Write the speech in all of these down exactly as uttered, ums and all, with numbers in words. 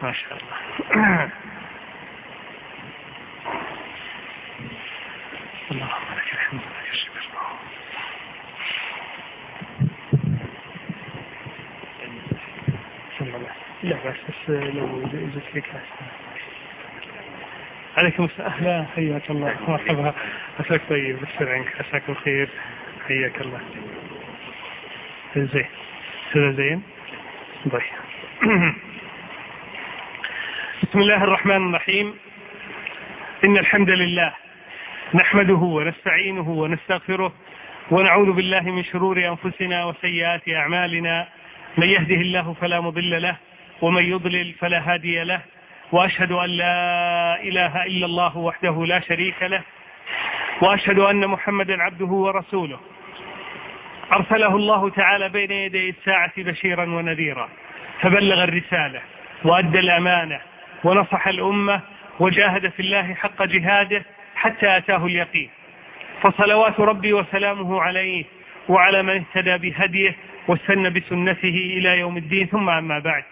ما شاء الله. اللهم لك الحمد ولك الشكر. لا بس بس لو جزت لك عليكم السلام. أهلا، حياك الله، مرحبا، عساك طيب، بسر عنك، عساك الخير، حياك الله. زين سنة زين طيب. بسم الله الرحمن الرحيم. إن الحمد لله نحمده ونستعينه ونستغفره ونعوذ بالله من شرور أنفسنا وسيئات أعمالنا. من يهده الله فلا مضل له ومن يضلل فلا هادي له، وأشهد أن لا إله إلا الله وحده لا شريك له، وأشهد أن محمدا عبده ورسوله أرسله الله تعالى بين يدي الساعة بشيرا ونذيرا، فبلغ الرسالة وأدى الأمانة ونصح الأمة وجاهد في الله حق جهاده حتى أتاه اليقين. فصلوات ربي وسلامه عليه وعلى من اهتدى بهديه واستنى بسنته إلى يوم الدين. ثم أما بعد،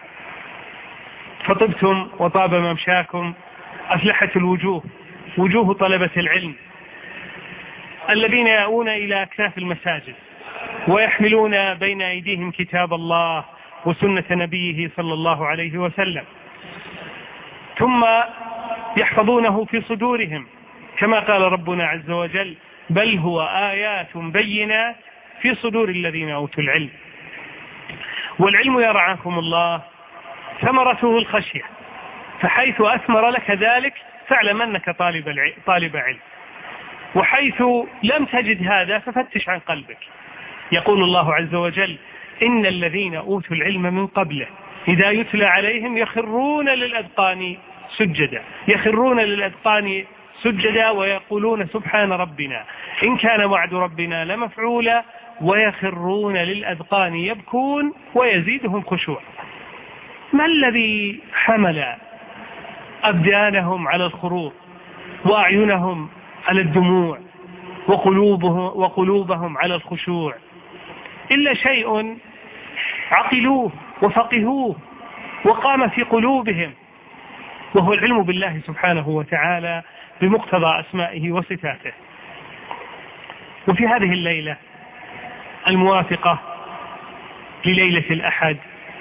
فطبتم وطاب ممشاكم، أفلحت الوجوه، وجوه طلبة العلم الذين يأوون إلى أكناف المساجد ويحملون بين أيديهم كتاب الله وسنة نبيه صلى الله عليه وسلم، ثم يحفظونه في صدورهم كما قال ربنا عز وجل: بل هو آيات بينات في صدور الذين أوتوا العلم. والعلم يرعاكم الله ثمرته الخشية، فحيث أثمر لك ذلك فاعلم أنك طالب طالب علم، وحيث لم تجد هذا ففتش عن قلبك. يقول الله عز وجل: إن الذين أوتوا العلم من قبله إذا يتلى عليهم يخرون للأذقان سجدا يخرون للأذقان سجدا ويقولون سبحان ربنا إن كان وعد ربنا لمفعولا، ويخرون للأذقان يبكون ويزيدهم خشوع. ما الذي حمل أبدانهم على الخروج وأعينهم على الدموع وقلوبهم, وقلوبهم على الخشوع إلا شيء عقلوه وفقهوه وقام في قلوبهم، وهو العلم بالله سبحانه وتعالى بمقتضى أسمائه وصفاته. وفي هذه الليلة الموافقة لليلة الأحد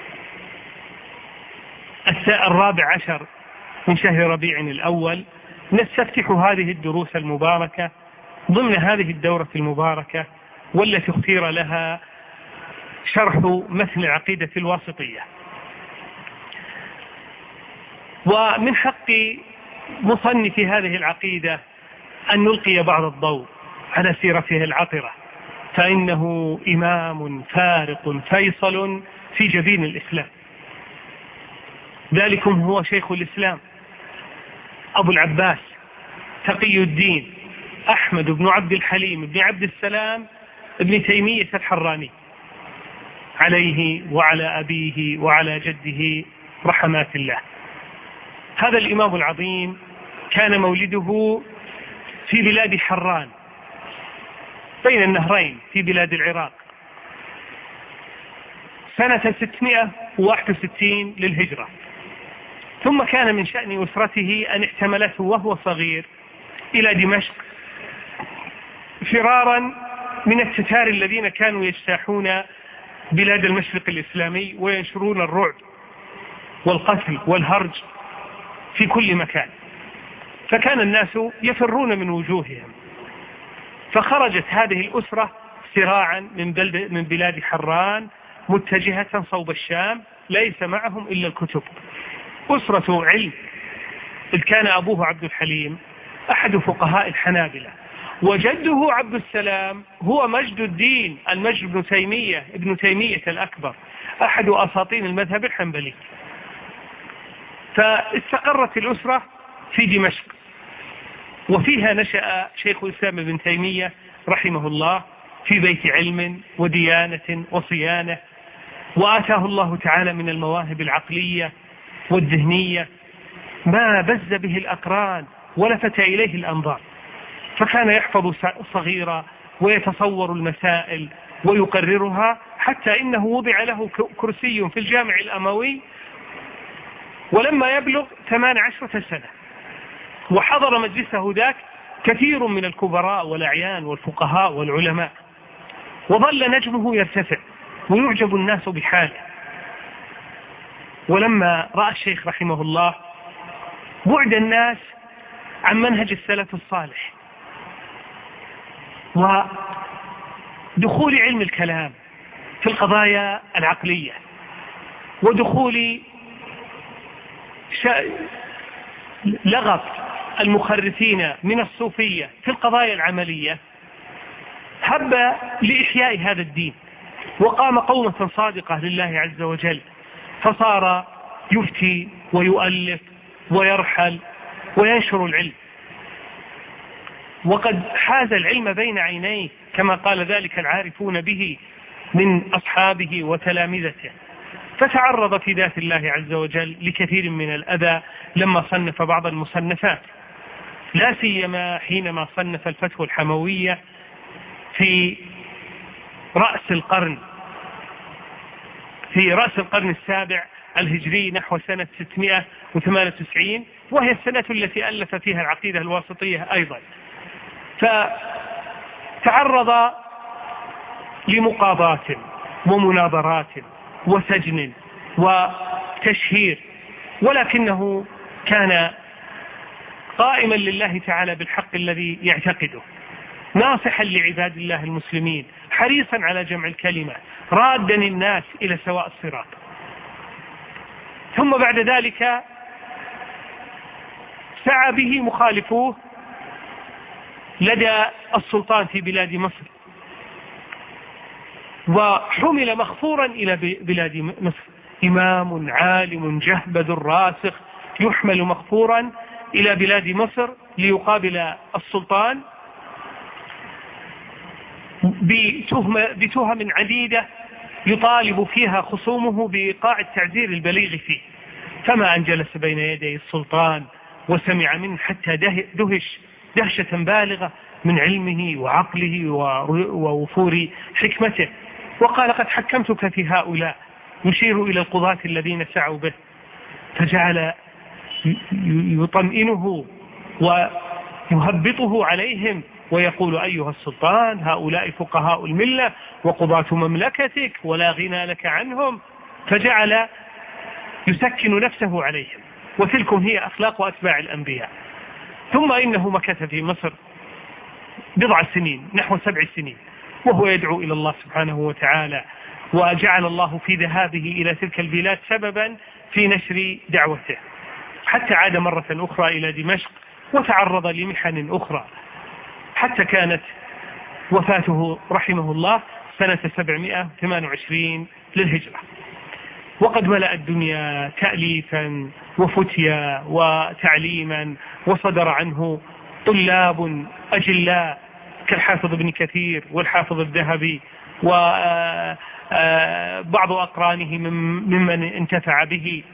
الرابع عشر من شهر ربيع الأول نستفتح هذه الدروس المباركة ضمن هذه الدورة المباركة، والتي اختير لها شرح متن عقيدة الواسطية. ومن حق مصنف هذه العقيدة أن نلقي بعض الضوء على سيرته العطرة، فإنه إمام فارق فيصل في جبين الإسلام. ذلكم هو شيخ الإسلام أبو العباس تقي الدين أحمد بن عبد الحليم بن عبد السلام ابن تيمية الحراني، عليه وعلى أبيه وعلى جده رحمات الله. هذا الإمام العظيم كان مولده في بلاد حران بين النهرين في بلاد العراق سنة ستمائة وواحد وستين للهجرة، ثم كان من شأن أسرته أن احتملته وهو صغير إلى دمشق فرارا من التتار الذين كانوا يجتاحون بلاد المشرق الإسلامي وينشرون الرعب والقتل والهرج في كل مكان، فكان الناس يفرون من وجوههم. فخرجت هذه الأسرة سراعا من, من بلاد حران متجهة صوب الشام، ليس معهم إلا الكتب، أسرة علم. إذ كان أبوه عبد الحليم أحد فقهاء الحنابلة، وجده عبد السلام هو مجد الدين المجد بن تيمية ابن تيمية الأكبر أحد أساطين المذهب الحنبلي. فاستقرت الأسرة في دمشق، وفيها نشأ شيخ الإسلام ابن تيمية رحمه الله في بيت علم وديانة وصيانة، وآتاه الله تعالى من المواهب العقلية والذهنية ما بز به الأقران ولفت إليه الأنظار، فكان يحفظ صغيرا ويتصور المسائل ويقررها، حتى إنه وضع له كرسي في الجامع الأموي ولما يبلغ ثمان عشرة سنة، وحضر مجلسه ذاك كثير من الكبراء والأعيان والفقهاء والعلماء، وظل نجمه يرتفع ويعجب الناس بحاله. ولما رأى الشيخ رحمه الله بعد الناس عن منهج السلف الصالح ودخول علم الكلام في القضايا العقلية ودخول لغط المخرفين من الصوفية في القضايا العملية، هب لإحياء هذا الدين وقام قومة صادقة لله عز وجل، فصار يفتي ويؤلف ويرحل وينشر العلم، وقد حاز العلم بين عينيه كما قال ذلك العارفون به من أصحابه وتلامذته. فتعرض في ذات الله عز وجل لكثير من الأذى لما صنف بعض المصنفات، لا سيما حينما صنف الفتح الحموية في رأس القرن في رأس القرن السابع الهجري نحو سنة ستمائة وثمانية وتسعين، وهي السنة التي ألف فيها العقيدة الواسطية أيضا. فتعرض لمقاضاة ومناظرات وسجن وتشهير، ولكنه كان قائما لله تعالى بالحق الذي يعتقده، ناصحا لعباد الله المسلمين، حريصا على جمع الكلمة، رادا الناس إلى سواء الصراط. ثم بعد ذلك سعى به مخالفوه لدى السلطان في بلاد مصر، وحمل مخفورا إلى بلاد مصر، إمام عالم جهبذ راسخ يحمل مخفورا إلى بلاد مصر ليقابل السلطان بتهم عديدة يطالب فيها خصومه بإيقاع التعزير البليغ فيه. فما أن جلس بين يدي السلطان وسمع منه حتى دهش دهشة بالغة من علمه وعقله ووفور حكمته، وقال قد حكمتك في هؤلاء، يشير إلى القضاة الذين سعوا به، فجعل يطمئنه ويهبطه عليهم ويقول أيها السلطان هؤلاء فقهاء الملة وقضاة مملكتك ولا غنى لك عنهم، فجعل يسكن نفسه عليهم، وتلكم هي أخلاق أتباع الأنبياء. ثم إنه مكث في مصر بضع سنين نحو سبع سنين وهو يدعو إلى الله سبحانه وتعالى، وجعل الله في ذهابه إلى تلك البلاد سببا في نشر دعوته، حتى عاد مرة أخرى إلى دمشق وتعرض لمحن أخرى، حتى كانت وفاته رحمه الله سنة سبعمائة وثمانية وعشرين للهجرة. وقد ملأ الدنيا تأليفا وفتيا وتعليما، وصدر عنه طلاب أجلاء كالحافظ ابن كثير والحافظ الذهبي وبعض أقرانه ممن انتفع به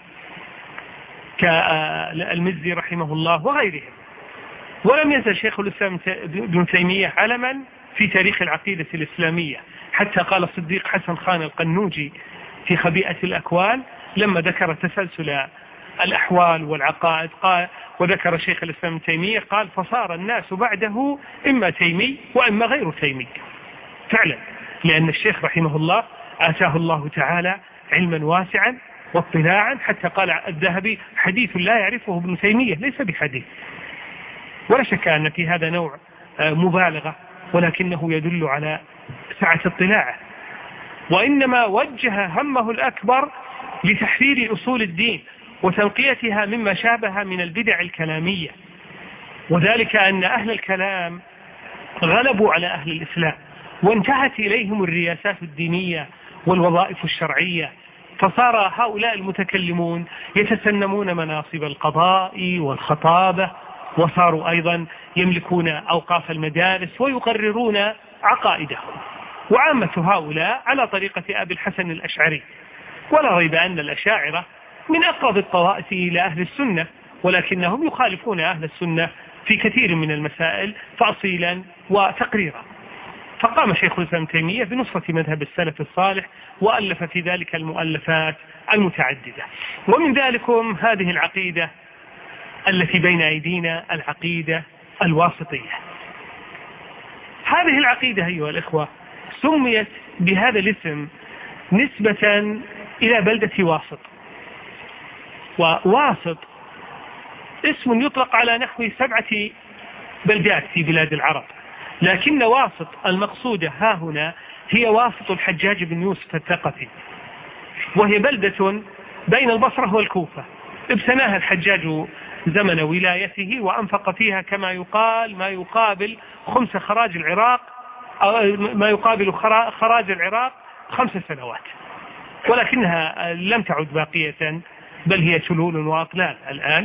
كالمزي رحمه الله وغيرهم. ولم يزل شيخ الإسلام ابن تيمية علما في تاريخ العقيدة الإسلامية، حتى قال الصديق حسن خان القنوجي في خبيئة الأكوان لما ذكر تسلسل الأحوال والعقائد قال، وذكر شيخ الإسلام ابن تيمية قال فصار الناس بعده إما تيمي وإما غير تيمي، فعلا، لأن الشيخ رحمه الله آتاه الله تعالى علما واسعا واطلاعا، حتى قال الذهبي حديث لا يعرفه ابن تيمية ليس بحديث. ولا شك أن في هذا نوع مبالغة، ولكنه يدل على سعة اطلاعه، وإنما وجه همه الأكبر لتحرير أصول الدين وتنقيتها مما شابه من البدع الكلامية، وذلك أن أهل الكلام غلبوا على أهل الإسلام وانتهت إليهم الرياسات الدينية والوظائف الشرعية، فصار هؤلاء المتكلمون يتسنمون مناصب القضاء والخطابة، وصاروا أيضا يملكون أوقاف المدارس ويقررون عقائدهم. وعامة هؤلاء على طريقة أبي الحسن الأشعري، ولا ريب أن الأشاعرة من أقرب الطوائف إلى أهل السنة، ولكنهم يخالفون أهل السنة في كثير من المسائل تأصيلا وتقريرا. فقام شيخ الإسلام ابن تيمية بنصرة مذهب السلف الصالح، وألف في ذلك المؤلفات المتعددة. ومن ذلكم هذه العقيدة التي بين أيدينا، العقيدة الواسطية. هذه العقيدة أيها الإخوة سميت بهذا الاسم نسبة إلى بلدة واسط، وواسط اسم يطلق على نحو سبعة بلدات في بلاد العرب، لكن واسط المقصودة ها هنا هي واسط الحجاج بن يوسف الثقفي، وهي بلدة بين البصرة والكوفة ابتناها الحجاج زمن ولايته، وأنفق فيها كما يقال ما يقابل خمس خراج العراق، ما يقابل خراج العراق خمس سنوات، ولكنها لم تعد باقية بل هي تلول وأطلال الآن.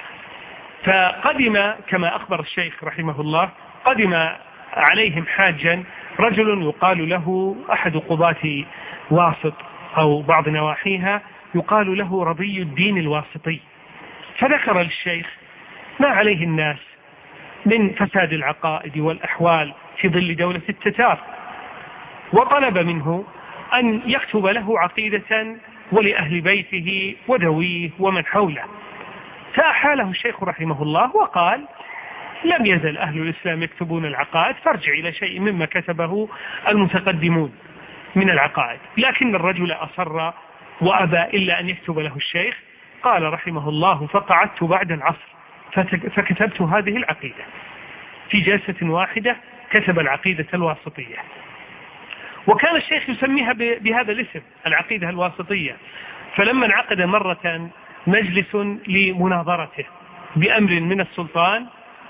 فقدم كما أخبر الشيخ رحمه الله، قدم عليهم حاجا رجل يقال له أحد قضاة واسط أو بعض نواحيها، يقال له رضي الدين الواسطي، فذكر للشيخ ما عليه الناس من فساد العقائد والأحوال في ظل دولة التتار، وطلب منه أن يكتب له عقيدة ولأهل بيته وذويه ومن حوله. فأحاله الشيخ رحمه الله وقال: لم يزل أهل الإسلام يكتبون العقائد، فارجع إلى شيء مما كتبه المتقدمون من العقائد. لكن الرجل أصر وأبى إلا أن يكتب له الشيخ. قال رحمه الله: فقعدت بعد العصر فكتبت هذه العقيدة في جلسة واحدة، كتب العقيدة الواسطية. وكان الشيخ يسميها بهذا الاسم العقيدة الواسطية. فلما انعقد مرة مجلس لمناظرته بأمر من السلطان،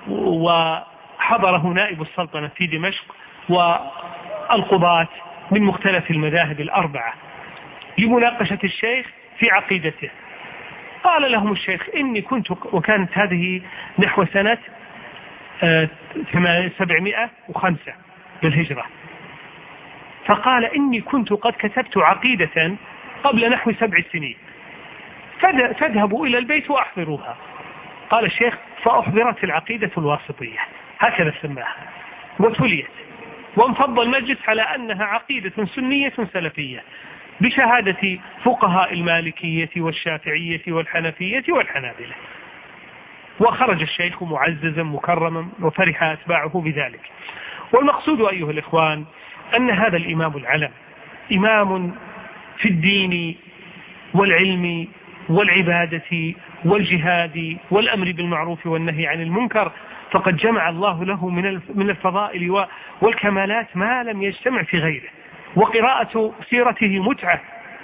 وحضره نائب السلطنة في دمشق والقضاة من مختلف المذاهب الأربعة لمناقشة الشيخ في عقيدته، قال لهم الشيخ: إني كنت، وكانت هذه نحو سنة سبعمائة وخمسة بالهجرة، فقال: إني كنت قد كتبت عقيدة قبل نحو سبع سنين، فاذهبوا إلى البيت وأحضروها. قال الشيخ: فأحضرت العقيدة الواسطية، هكذا سماها، وتليت، وانفض المجلس على أنها عقيدة سنية سلفية بشهادة فقهاء المالكية والشافعية والحنفية والحنابلة. وخرج الشيخ معززا مكرما وفرح أتباعه بذلك. والمقصود أيها الإخوان أن هذا الإمام العلم إمام في الدين والعلم والعبادة والجهاد والأمر بالمعروف والنهي عن المنكر، فقد جمع الله له من الفضائل والكمالات ما لم يجتمع في غيره. وقراءة سيرته متعة،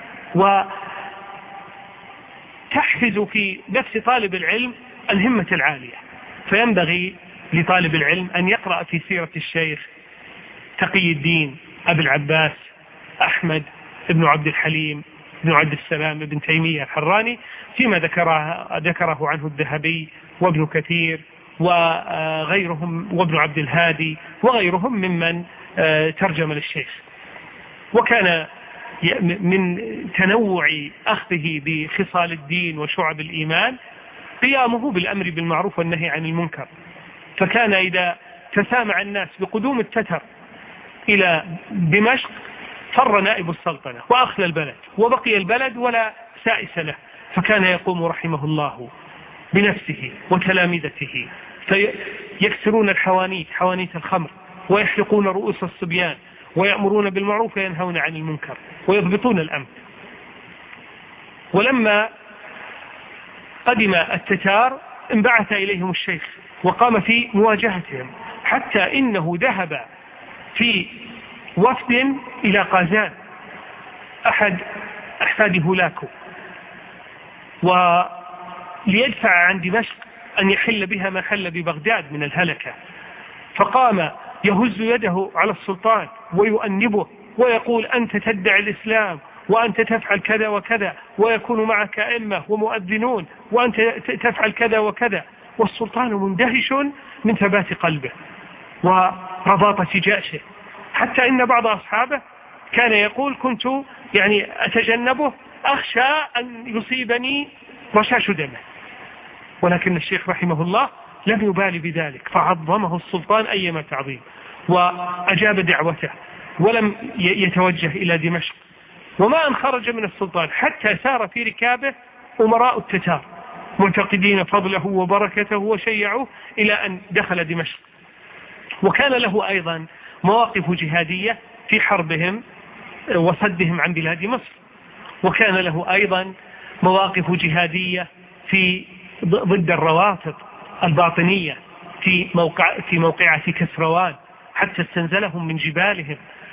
وتحفز في نفس طالب العلم الهمة العالية. فينبغي لطالب العلم أن يقرأ في سيرة الشيخ تقي الدين أبي العباس أحمد بن عبد الحليم بن عبد السلام بن تيمية الحراني، فيما ذكره, ذكره عنه الذهبي وابن كثير وغيرهم وابن عبد الهادي وغيرهم ممن ترجم للشيخ. وكان من تنوع أخذه بخصال الدين وشعب الإيمان قيامه بالأمر بالمعروف والنهي عن المنكر. فكان إذا تسامع الناس بقدوم التتر إلى دمشق فر نائب السلطنة وأخلى البلد، وبقي البلد ولا سائس له، فكان يقوم رحمه الله بنفسه وتلامذته فيكسرون الحوانيت، حوانيت الخمر، ويحلقون رؤوس الصبيان، ويأمرون بالمعروف وينهون عن المنكر، ويضبطون الأمن. ولما قدم التتار انبعث إليهم الشيخ وقام في مواجهتهم، حتى إنه ذهب في وفد إلى قازان أحد أحفاد هولاكو وليدفع عن دمشق أن يحل بها ما حل ببغداد من الهلكة، فقام يهز يده على السلطان ويؤنبه ويقول: أنت تدعي الإسلام، وأنت تفعل كذا وكذا، ويكون معك أئمة ومؤذنون، وأنت تفعل كذا وكذا. والسلطان مندهش من ثبات قلبه ورضاطة جأشه، حتى إن بعض أصحابه كان يقول: كنت يعني أتجنبه أخشى أن يصيبني رشاش دمه. ولكن الشيخ رحمه الله لم يبالي بذلك، فعظمه السلطان أيما تعظيم، وأجاب دعوته، ولم يتوجه إلى دمشق، وما أن خرج من السلطان حتى سار في ركابه أمراء التتار معتقدين فضله وبركته وشيعوه إلى أن دخل دمشق. وكان له أيضا مواقف جهادية في حربهم وصدهم عن بلاد مصر، وكان له أيضا مواقف جهادية في ضد الروافض الباطنية في موقع في موقعة كسروان، حتى استنزلهم من جبالهم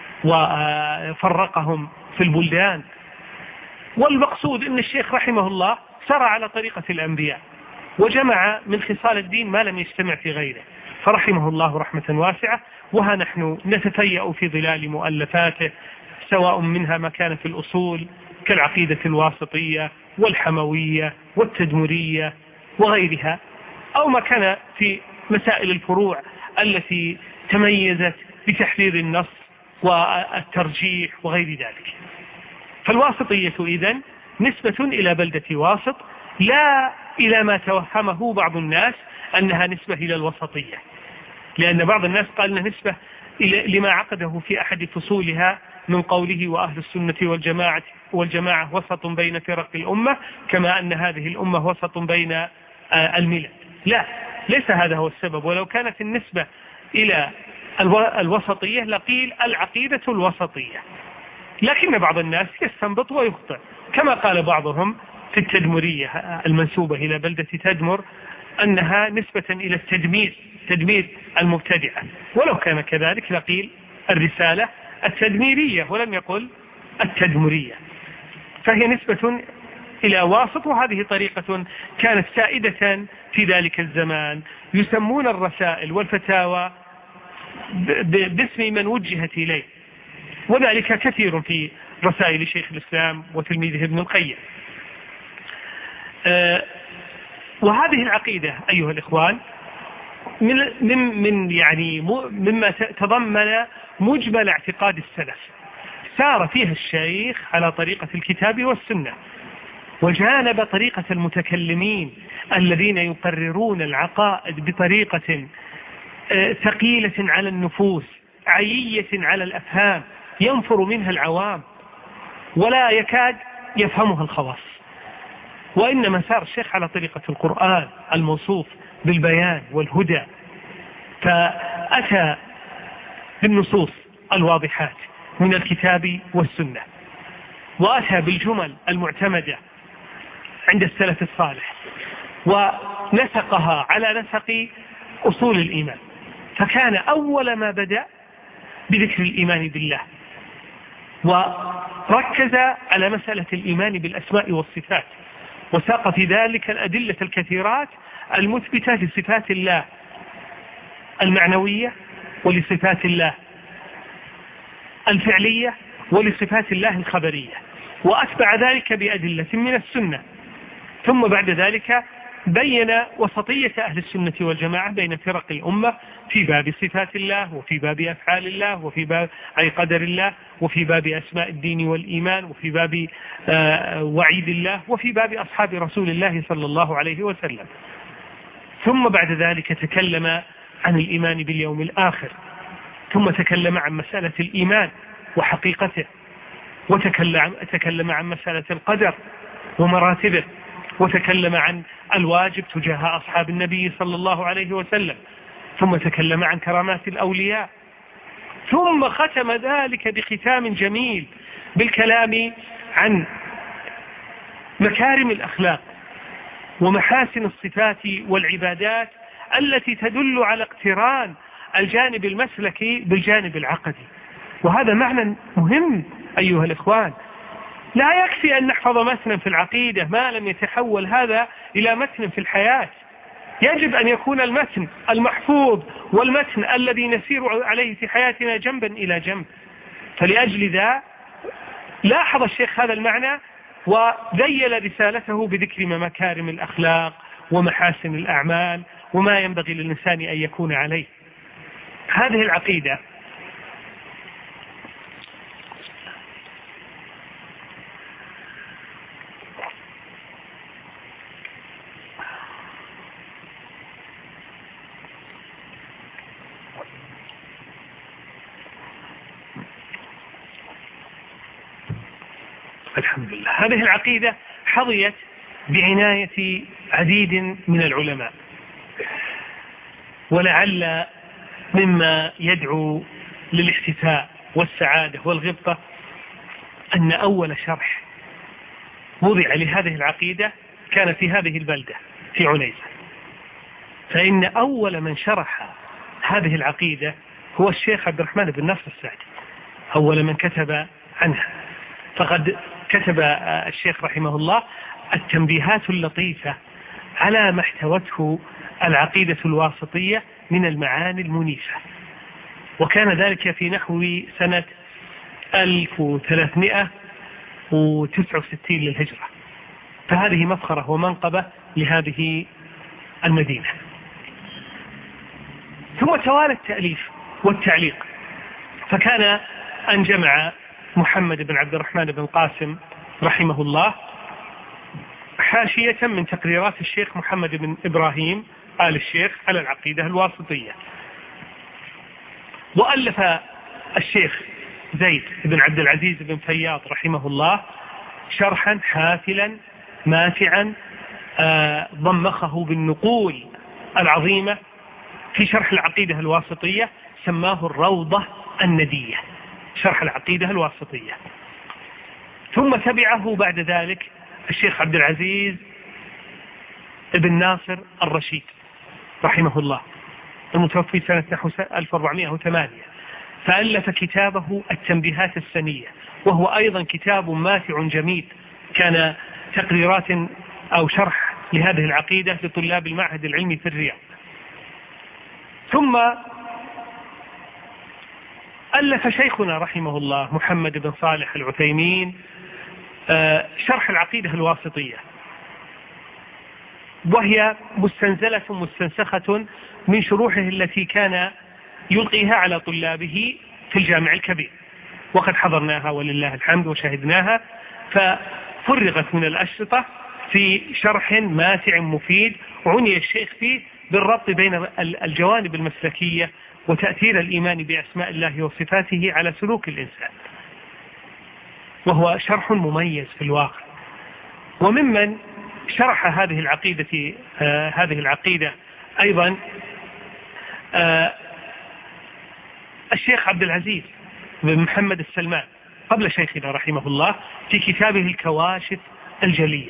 وفرقهم في البلدان. والمقصود أن الشيخ رحمه الله سرى على طريقة الأنبياء وجمع من خصال الدين ما لم يجتمع في غيره، فرحمه الله رحمة واسعة. وها نحن نتفيأ في ظلال مؤلفاته، سواء منها ما كان في الأصول كالعقيدة الواسطية والحموية والتدمرية وغيرها، أو ما كان في مسائل الفروع التي تميزت بتحرير النص والترجيح وغير ذلك. فالواسطية إذن نسبة إلى بلدة واسط، لا إلى ما توهمه بعض الناس أنها نسبة إلى الوسطية، لأن بعض الناس قال أنها نسبة إلى لما عقده في أحد فصولها من قوله وأهل السنة والجماعة والجماعة وسط بين فرق الأمة، كما أن هذه الأمة وسط بين الملل. لا، ليس هذا هو السبب. ولو كانت النسبة إلى الوسطية لقيل العقيدة الوسطية، لكن بعض الناس يستنبط ويخطئ، كما قال بعضهم في التدمرية المنسوبة إلى بلدة تدمر أنها نسبة إلى التدمير، تدمير المبتدعة، ولو كان كذلك لقيل الرسالة التدميرية ولم يقل التدمرية. فهي نسبة إلى واسط، وهذه طريقة كانت سائدة في ذلك الزمان، يسمون الرسائل والفتاوى باسم من وجهت إليه، وذلك كثير في رسائل شيخ الإسلام وتلميذه ابن القيم. أه وهذه العقيدة أيها الإخوان من من من يعني مما تضمن مجمل اعتقاد السلف، سار فيها الشيخ على طريقة الكتاب والسنة، وجانب طريقة المتكلمين الذين يقررون العقائد بطريقة ثقيلة على النفوس عيية على الأفهام، ينفر منها العوام ولا يكاد يفهمها الخواص. وإنما سار الشيخ على طريقة القرآن الموصوف بالبيان والهدى، فأتى بالنصوص الواضحات من الكتاب والسنة، وأتى بالجمل المعتمدة عند السلف الصالح، ونسقها على نسق أصول الإيمان. فكان أول ما بدأ بذكر الإيمان بالله، وركز على مسألة الإيمان بالأسماء والصفات، وساق في ذلك الأدلة الكثيرات المثبتة لصفات الله المعنوية ولصفات الله الفعلية ولصفات الله الخبرية، وأتبع ذلك بأدلة من السنة. ثم بعد ذلك بين وسطية أهل السنة والجماعة بين فرق الأمة في باب صفات الله، وفي باب أفعال الله، وفي باب أي قدر الله، وفي باب أسماء الدين والإيمان، وفي باب وعيد الله، وفي باب أصحاب رسول الله صلى الله عليه وسلم. ثم بعد ذلك تكلم عن الإيمان باليوم الآخر، ثم تكلم عن مسألة الإيمان وحقيقته، وتكلم عن مسألة القدر ومراتبه، وتكلم عن الواجب تجاه أصحاب النبي صلى الله عليه وسلم، ثم تكلم عن كرامات الأولياء، ثم ختم ذلك بختام جميل بالكلام عن مكارم الأخلاق ومحاسن الصفات والعبادات التي تدل على اقتران الجانب المسلكي بالجانب العقدي. وهذا معنى مهم أيها الإخوان، لا يكفي أن نحفظ متنا في العقيدة ما لم يتحول هذا إلى متن في الحياة. يجب أن يكون المتن المحفوظ والمتن الذي نسير عليه في حياتنا جنبا إلى جنب. فلأجل ذا لاحظ الشيخ هذا المعنى وذيل رسالته بذكر مكارم الأخلاق ومحاسن الأعمال وما ينبغي للإنسان أن يكون عليه. هذه العقيدة الحمد لله. هذه العقيدة حظيت بعناية عديد من العلماء، ولعل مما يدعو للاحتفاء والسعادة والغبطة أن أول شرح وضع لهذه العقيدة كان في هذه البلدة في عنيزة، فإن أول من شرح هذه العقيدة هو الشيخ عبد الرحمن بن ناصر السعدي، أول من كتب عنها. فقد كتب الشيخ رحمه الله التنبيهات اللطيفة على ما احتوته العقيدة الواسطية من المعاني المنيفة، وكان ذلك في نحو سنة ألف وثلاثمائة وتسعة وستين للهجرة، فهذه مفخرة ومنقبة لهذه المدينة. ثم توالى التأليف والتعليق، فكان أن جمع محمد بن عبد الرحمن بن قاسم رحمه الله حاشية من تقريرات الشيخ محمد بن إبراهيم آل الشيخ على العقيدة الواسطية. وألف الشيخ زيد بن عبد العزيز بن فياض رحمه الله شرحا حافلا ماتعا آه ضمخه بالنقول العظيمة في شرح العقيدة الواسطية، سماه الروضة الندية، شرح العقيدة الواسطية. ثم تبعه بعد ذلك الشيخ عبد العزيز بن ناصر الرشيد رحمه الله، المتوفي سنة نحو ألف وأربعمائة وثمانية، فألف كتابه التنبيهات السنية، وهو أيضا كتاب ماتع جميل، كان تقريرات أو شرح لهذه العقيدة لطلاب المعهد العلمي في الرياض. ثم ألف شيخنا رحمه الله محمد بن صالح العثيمين شرح العقيدة الواسطية، وهي مستنزلة مستنسخة من شروحه التي كان يلقيها على طلابه في الجامع الكبير، وقد حضرناها ولله الحمد وشاهدناها، ففرغت من الأشرطة في شرح ماتع مفيد، وعني الشيخ فيه بالربط بين الجوانب المسلكية وتأثير الإيمان بأسماء الله وصفاته على سلوك الإنسان، وهو شرح مميز في الواقع. وممن شرح هذه العقيدة آه هذه العقيدة أيضا آه الشيخ عبد العزيز بن محمد السلمان قبل شيخنا رحمه الله في كتابه الكواشف الجلية،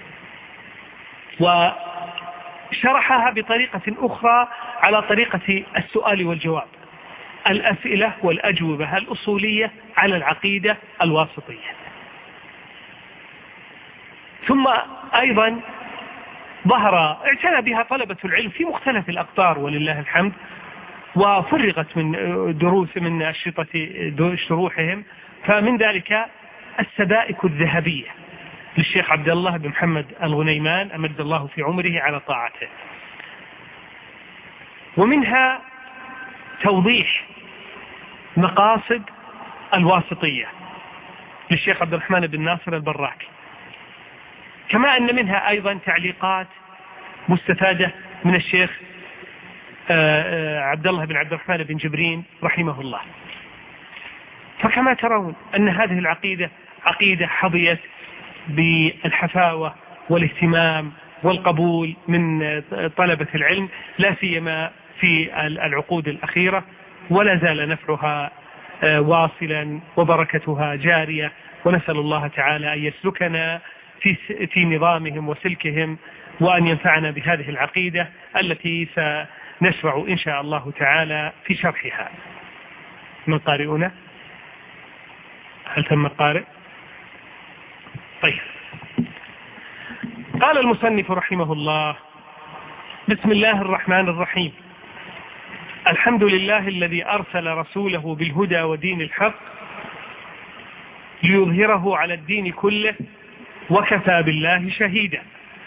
وشرحها بطريقة أخرى على طريقة السؤال والجواب، الأسئلة والأجوبة الأصولية على العقيدة الواسطية. ثم أيضا ظهر اعتنى بها طلبة العلم في مختلف الأقطار ولله الحمد، وفرغت من دروس من أشرطة شروحهم، فمن ذلك السبائك الذهبية للشيخ عبد الله بن محمد الغنيمان أمد الله في عمره على طاعته، ومنها توضيح مقاصد الواسطية للشيخ عبد الرحمن بن ناصر البراك، كما أن منها أيضا تعليقات مستفادة من الشيخ عبد الله بن عبد الرحمن بن جبرين رحمه الله. فكما ترون أن هذه العقيدة عقيدة حظيت بالحفاوة والاهتمام والقبول من طلبة العلم، لا سيما في العقود الأخيرة، ولا زال نفعها واصلا وبركتها جارية، ونسأل الله تعالى أن يسلكنا في في نظامهم وسلكهم، وأن ينفعنا بهذه العقيدة التي سنشرع إن شاء الله تعالى في شرحها. من قارئنا؟ هل تم القارئ؟ طيب. قال المصنف رحمه الله: بسم الله الرحمن الرحيم. الحمد لله الذي أرسل رسوله بالهدى ودين الحق ليظهره على الدين كله، وكفى بالله شهيدا.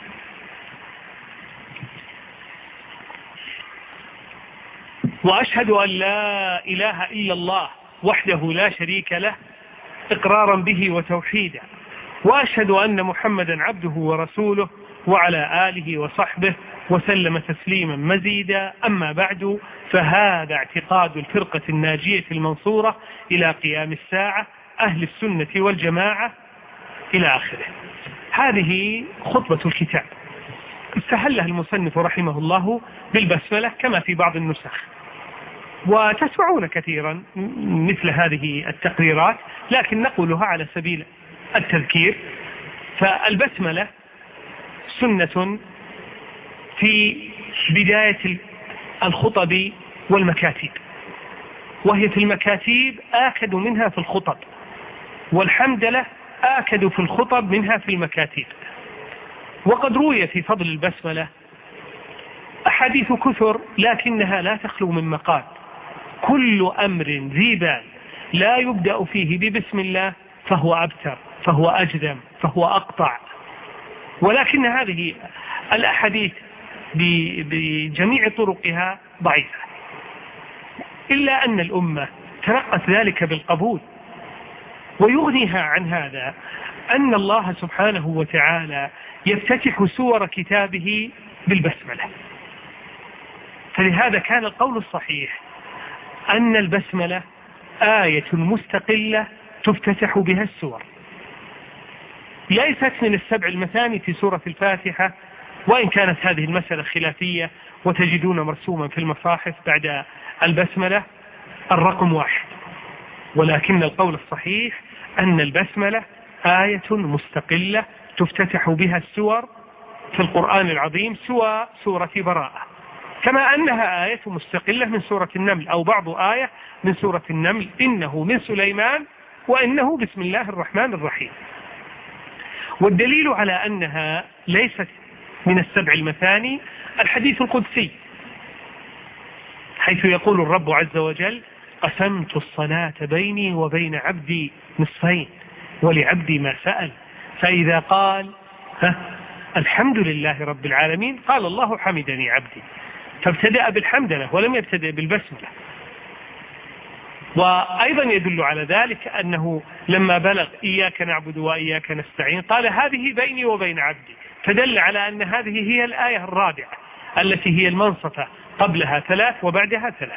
وأشهد أن لا إله إلا الله وحده لا شريك له إقرارا به وتوحيدا، وأشهد أن محمدا عبده ورسوله وعلى آله وصحبه وسلم تسليما مزيدا. أما بعد، فهذا اعتقاد الفرقة الناجية المنصورة إلى قيام الساعة، أهل السنة والجماعة، إلى آخره. هذه خطبة الكتاب، استهلها المصنف رحمه الله بالبسملة كما في بعض النسخ، وتسمعون كثيرا مثل هذه التقريرات، لكن نقولها على سبيل التذكير. فالبسملة سنة في بداية الخطب والمكاتب، وهي في المكاتيب آكد منها في الخطب، والحمدلة آكد في الخطب منها في المكاتب. وقد روي في فضل البسملة أحاديث كثر، لكنها لا تخلو من مقال: كل أمر ذي بال لا يبدأ فيه ببسم الله فهو أبتر، فهو أجذم، فهو أقطع. ولكن هذه الأحاديث بجميع طرقها ضعيفة، إلا أن الأمة تلقت ذلك بالقبول. ويغنيها عن هذا أن الله سبحانه وتعالى يفتتح سور كتابه بالبسملة، فلهذا كان القول الصحيح أن البسملة آية مستقلة تفتتح بها السور، ليست من السبع المثاني في سورة الفاتحة، وإن كانت هذه المسألة خلافية، وتجدون مرسوما في المصاحف بعد البسملة الرقم واحد. ولكن القول الصحيح أن البسملة آية مستقلة تفتتح بها السور في القرآن العظيم سوى سورة براءة، كما أنها آية مستقلة من سورة النمل، أو بعض آية من سورة النمل: إنه من سليمان وإنه بسم الله الرحمن الرحيم. والدليل على أنها ليست من السبع المثاني الحديث القدسي، حيث يقول الرب عز وجل: قسمت الصلاة بيني وبين عبدي نصفين ولعبدي ما سأل، فإذا قال ها الحمد لله رب العالمين قال الله حمدني عبدي، فابتدأ بالحمدلة ولم يبتدأ بالبسملة. وأيضا يدل على ذلك أنه لما بلغ إياك نعبد وإياك نستعين قال هذه بيني وبين عبدي، فدل على أن هذه هي الآية الرابعة التي هي المنصفة، قبلها ثلاث وبعدها ثلاث.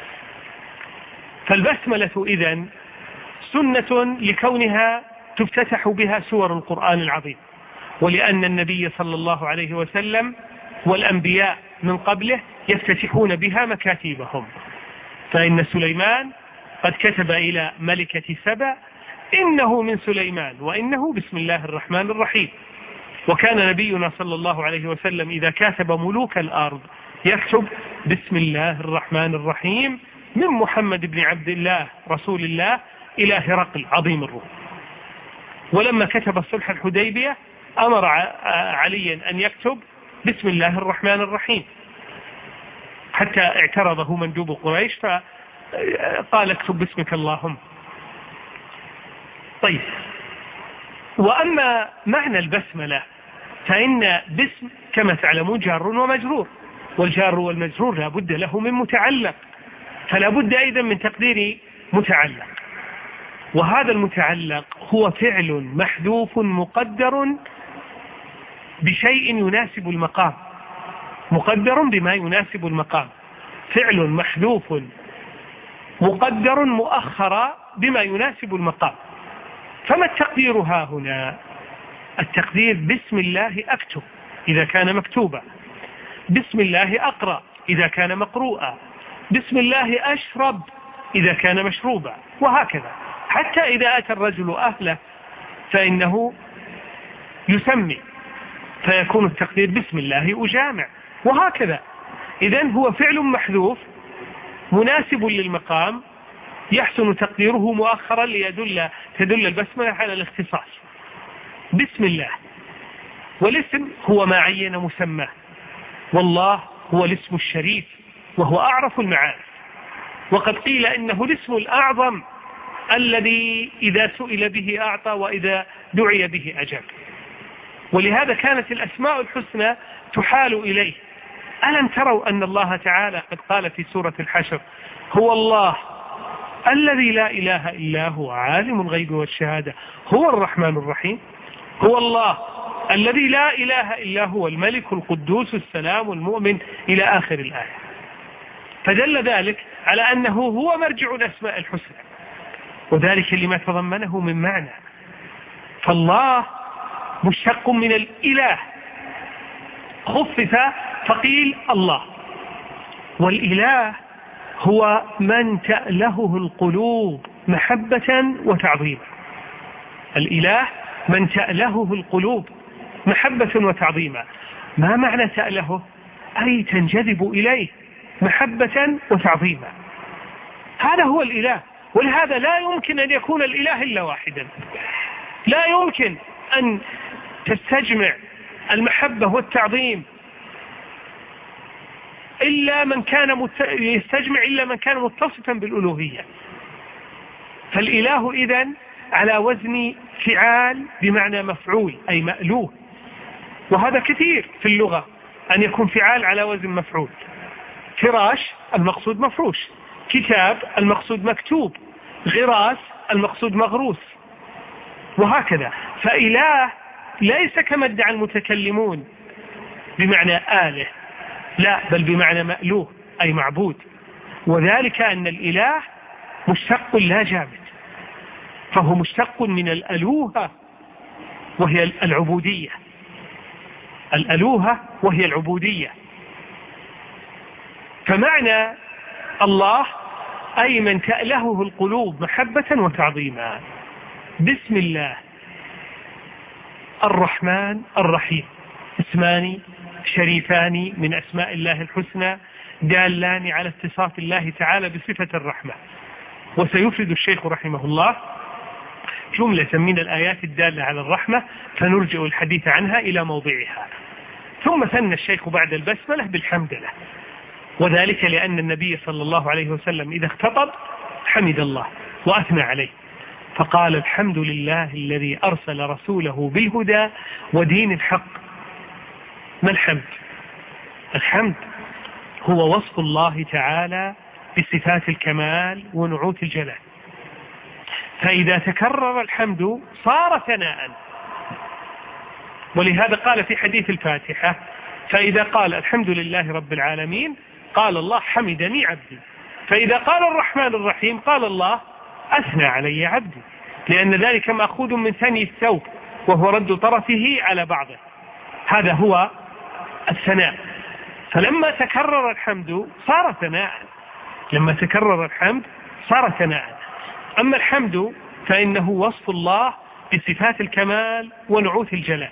فالبسملة إذن سنة لكونها تفتتح بها سور القرآن العظيم، ولأن النبي صلى الله عليه وسلم والأنبياء من قبله يفتتحون بها مكاتيبهم. فإن سليمان قد كتب إلى ملكة سبأ: إنه من سليمان وإنه بسم الله الرحمن الرحيم. وكان نبينا صلى الله عليه وسلم إذا كاتب ملوك الأرض يكتب بسم الله الرحمن الرحيم من محمد بن عبد الله رسول الله إلى هرقل عظيم الروم. ولما كتب صلح الحديبية أمر عليا أن يكتب بسم الله الرحمن الرحيم، حتى اعترضه مندوب قريش فقال اكتب باسمك اللهم. طيب، وأما معنى البسملة فإن باسم كما تعلمون جار ومجرور، والجار والمجرور لا بد له من متعلق، فلا بد أيضا من تقدير متعلق، وهذا المتعلق هو فعل محذوف مقدر بشيء يناسب المقام، مقدر بما يناسب المقام، فعل محذوف مقدر مؤخر بما يناسب المقام. فما التقدير ها هنا؟ التقدير بسم الله أكتب إذا كان مكتوبا، بسم الله أقرأ إذا كان مقروءا، بسم الله أشرب إذا كان مشروبا، وهكذا. حتى إذا أتى الرجل أهله فإنه يسمي، فيكون التقدير بسم الله أجامع، وهكذا. إذن هو فعل محذوف مناسب للمقام يحسن تقديره مؤخرا ليدل تدل البسملة على الاختصاص. بسم الله، والاسم هو ما عين مسماه، والله هو الاسم الشريف وهو أعرف المعارف. وقد قيل إنه الاسم الأعظم الذي إذا سئل به أعطى وإذا دعي به أجاب. ولهذا كانت الأسماء الحسنى تحال إليه. ألم تروا أن الله تعالى قد قال في سورة الحشر: هو الله الذي لا إله إلا هو عالم الغيب والشهادة هو الرحمن الرحيم. هو الله الذي لا إله إلا هو الملك القدوس السلام المؤمن إلى آخر الآية. فدل ذلك على أنه هو مرجع الأسماء الحسنى، وذلك لما تضمنه من معنى. فالله مشتق من الإله، خفف فقيل الله. والإله هو من تألهه القلوب محبة وتعظيما. الإله من تألهه القلوب محبة وتعظيما. ما معنى تألهه؟ أي تنجذب إليه محبة وتعظيما. هذا هو الإله. ولهذا لا يمكن أن يكون الإله إلا واحدا. لا يمكن أن تستجمع المحبة والتعظيم إلا من كان مت... يستجمع إلا من كان متصفا بالألوهية. فالإله إذن على وزن فعال بمعنى مفعول، أي مألوه. وهذا كثير في اللغة أن يكون فعال على وزن مفعول. فراش المقصود مفروش، كتاب المقصود مكتوب، غراس المقصود مغروس، وهكذا. فإله ليس كما ادعى المتكلمون بمعنى آله، لا، بل بمعنى مألوه أي معبود. وذلك أن الإله مشتق لا جامد، فهو مشتق من الألوهة وهي العبودية. الألوهة وهي العبودية. فمعنى الله أي من تألهه القلوب محبة وتعظيما. بسم الله الرحمن الرحيم، اسمان شريفان من أسماء الله الحسنى دالان على اتصاف الله تعالى بصفة الرحمة. وسيفرد الشيخ رحمه الله جملة من الآيات الدالة على الرحمة، فنرجع الحديث عنها إلى موضعها. ثم ثنى الشيخ بعد البسملة بالحمدلله، وذلك لأن النبي صلى الله عليه وسلم إذا اختطب حمد الله وأثنى عليه، فقال الحمد لله الذي أرسل رسوله بالهدى ودين الحق. ما الحمد؟ الحمد هو وصف الله تعالى بصفات الكمال ونعوت الجلال. فإذا تكرر الحمد صار ثناء. ولهذا قال في حديث الفاتحة: فإذا قال الحمد لله رب العالمين قال الله حمدني عبدي. فإذا قال الرحمن الرحيم قال الله أثنى علي عبدي، لأن ذلك مأخوذ من ثني الثوب وهو رد طرفه على بعضه. هذا هو الثناء. فلما تكرر الحمد صار ثناء، لما تكرر الحمد صار ثناء. أما الحمد فإنه وصف الله بصفات الكمال ونعوت الجلال.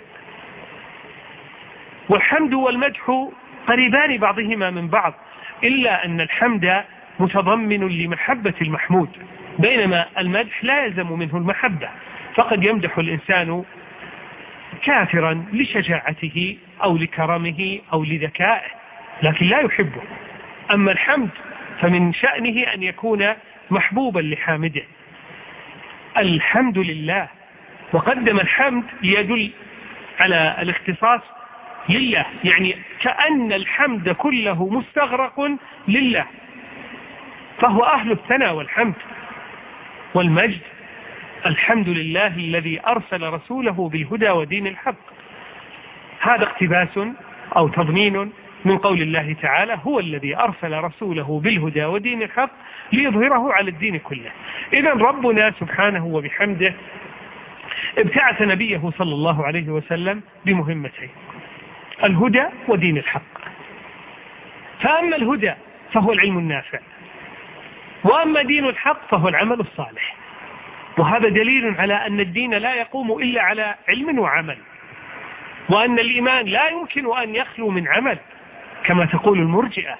والحمد والمدح قريبان بعضهما من بعض، إلا أن الحمد متضمن لمحبة المحمود، بينما المدح لا يلزم منه المحبة. فقد يمدح الإنسان كافرا لشجاعته أو لكرمه أو لذكائه، لكن لا يحبه. أما الحمد فمن شأنه أن يكون محبوبا لحامده. الحمد لله، وقدم الحمد ليدل على الاختصاص لله، يعني كأن الحمد كله مستغرق لله، فهو أهل الثناء والحمد والمجد. الحمد لله الذي أرسل رسوله بالهدى ودين الحق. هذا اقتباس أو تضمين من قول الله تعالى: هو الذي أرسل رسوله بالهدى ودين الحق ليظهره على الدين كله. إذن ربنا سبحانه وبحمده ابتعث نبيه صلى الله عليه وسلم بمهمتين: الهدى ودين الحق. فأما الهدى فهو العلم النافع، وأما دين الحق فهو العمل الصالح. وهذا دليل على أن الدين لا يقوم إلا على علم وعمل، وأن الإيمان لا يمكن أن يخلو من عمل كما تقول المرجئة.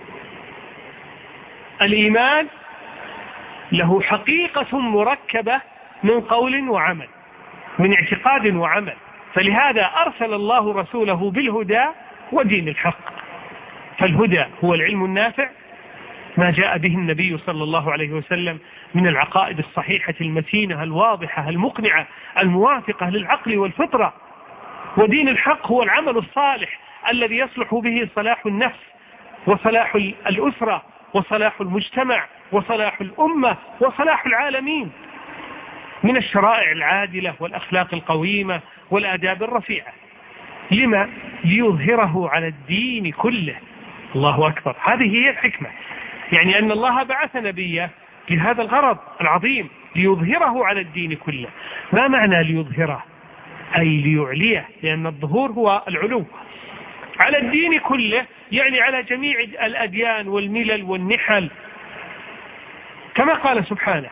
الإيمان له حقيقة مركبة من قول وعمل، من اعتقاد وعمل. فلهذا أرسل الله رسوله بالهدى ودين الحق. فالهدى هو العلم النافع، ما جاء به النبي صلى الله عليه وسلم من العقائد الصحيحة المتينة الواضحة المقنعة الموافقة للعقل والفطرة. ودين الحق هو العمل الصالح الذي يصلح به صلاح النفس وصلاح الأسرة وصلاح المجتمع وصلاح الأمة وصلاح العالمين، من الشرائع العادلة والأخلاق القويمة والآداب الرفيعة. لما؟ ليظهره على الدين كله. الله أكبر. هذه هي الحكمة، يعني أن الله بعث نبيه لهذا الغرض العظيم، ليظهره على الدين كله. ما معنى ليظهره؟ أي ليعليه، لأن الظهور هو العلو على الدين كله، يعني على جميع الأديان والملل والنحل، كما قال سبحانه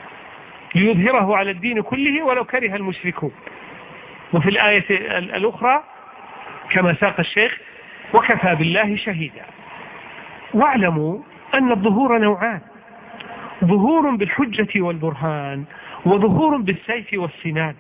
ليظهره على الدين كله ولو كره المشركون. وفي الآية الأخرى كما ساق الشيخ وكفى بالله شهيدا. واعلموا أن الظهور نوعان: ظهور بالحجة والبرهان، وظهور بالسيف والسنان.